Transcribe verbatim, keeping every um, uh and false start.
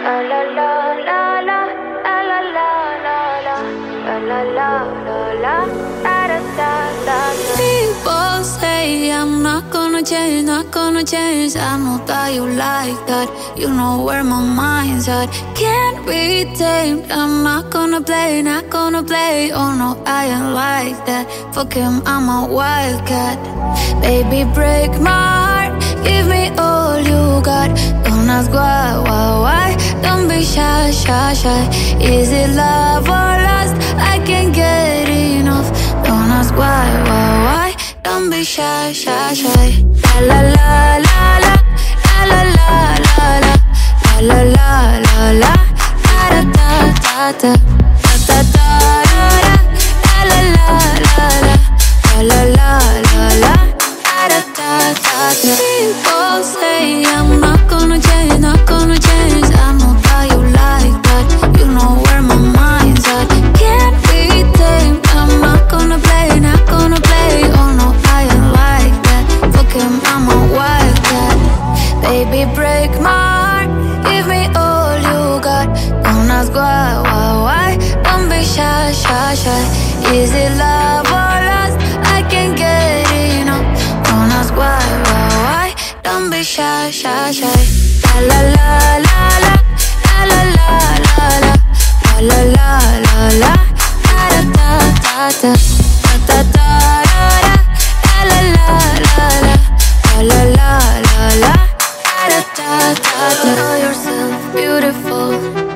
la la la la la la la la la la la la la da da da da. People say I'm not gonna change, not gonna change. I know that you like that. You know where my mind's at. Can't be tamed. I'm not gonna play, not gonna play. Oh no, I ain't like that. Fuck him, I'm a wildcat. Baby, break my heart. Give me all you got. Don't ask why, why, why. Don't be shy, shy, shy. Is it love or lust? I can't get enough. Don't ask why, why, why. Don't be shy, shy, shy. La la la la la. La la la la la. La la la la la. Da da da da. Da da da da. La la la la la. La la la la. Da da da da. People say I'm not gonna change, not gonna change. I know that you like that. You know where my mind's at. Can't be tamed. I'm not gonna play, not gonna play. Oh no, I ain't like that. Fuck him, I'm a wildcat. Baby, break my heart. Give me all you got. Don't ask why, why, why. Don't be shy, shy, shy. Is it love or lust? I can't get enough. Don't ask why, why, why. Don't be shy, shy, shy. La la la la la. La la la la la. La la la la. Da da da da. Da da da da. La la la la. La la la la. Da da da da. Know yourself beautiful.